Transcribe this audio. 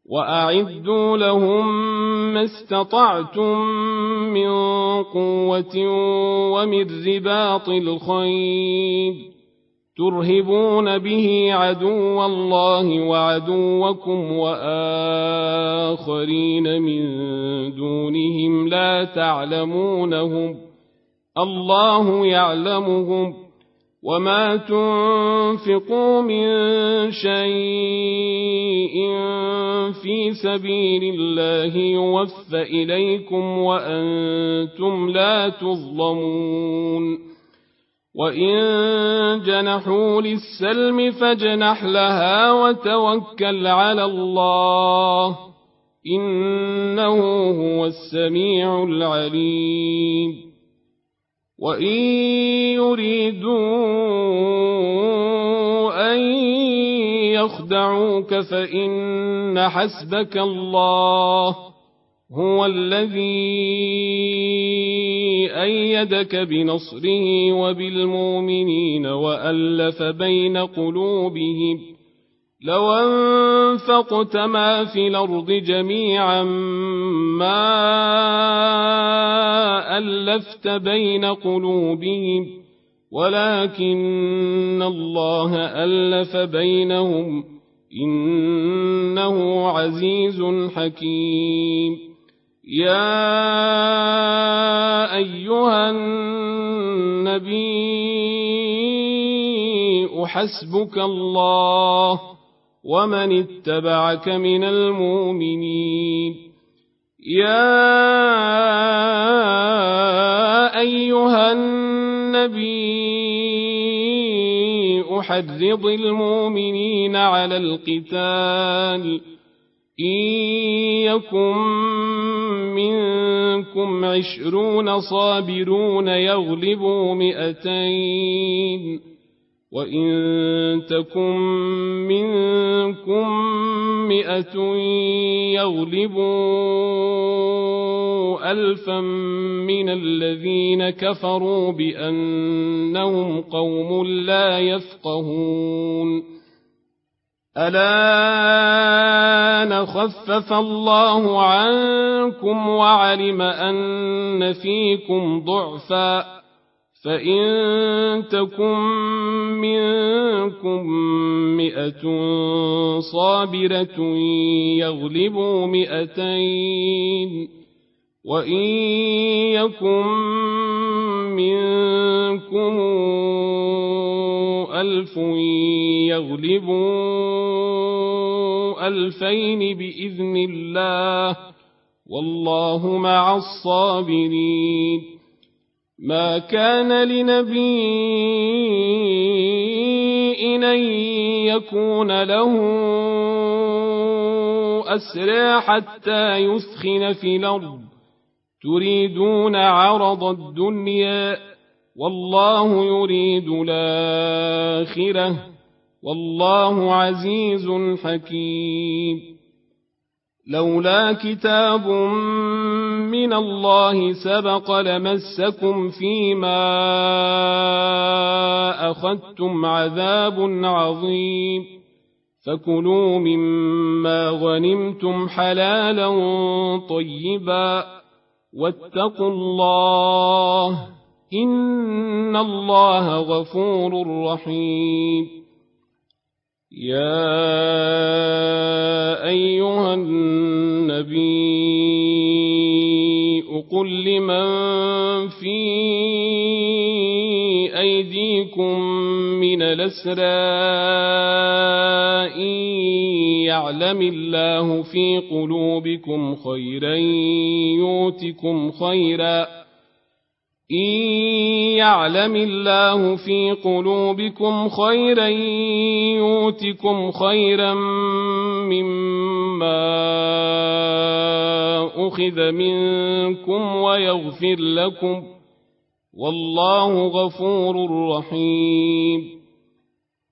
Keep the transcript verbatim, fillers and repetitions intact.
وأعدوا لهم ما استطعتم من قوة ومن رباط الخيل ترهبون به عدو الله وعدوكم وآخرين من دونهم لا تعلمونهم الله يعلمهم وما تنفقوا من شيء في سبيل الله يوفى إليكم وأنتم لا تظلمون وإن جنحوا للسلم فاجنح لها وتوكل على الله إنه هو السميع العليم وإن يريدوا أن يخدعوك فإن حسبك الله هو الذي أيدك بنصره وبالمؤمنين وألف بين قلوبهم لو أنفقت ما في الأرض جميعا ما ألفت بين قلوبهم ولكن الله ألف بينهم إنه عزيز حكيم يا أيها النبي حسبك الله ومن اتبعك من المؤمنين يا أيها النبي أحرض المؤمنين على القتال إن يكن منكم عشرون صابرون يغلبوا مئتين وإن تكن منكم مئة يغلبوا ألفا من الذين كفروا بأنهم قوم لا يفقهون الآن خفف الله عنكم وعلم أن فيكم ضعفا فإن تكن منكم مئة صابرة يغلبوا مئتين وإن يكن منكم ألف يغلبوا ألفين بإذن الله والله مع الصابرين ما كان لنبي أن يكون له أسرى حتى يثخن في الأرض تريدون عرض الدنيا والله يريد الآخرة والله عزيز حكيم لولا كتاب من الله سبق لمسكم فيما أخذتم عذاب عظيم فكلوا مما غنمتم حلالا طيبا واتقوا الله إن الله غفور رحيم يا أيها النبي قل لمن في أيديكم من الأسرى إن يعلم الله في قلوبكم خيرا يؤتكم خيرا إن يعلم الله في قلوبكم خيرا يؤتكم خيرا مما أخذ منكم ويغفر لكم والله غفور رحيم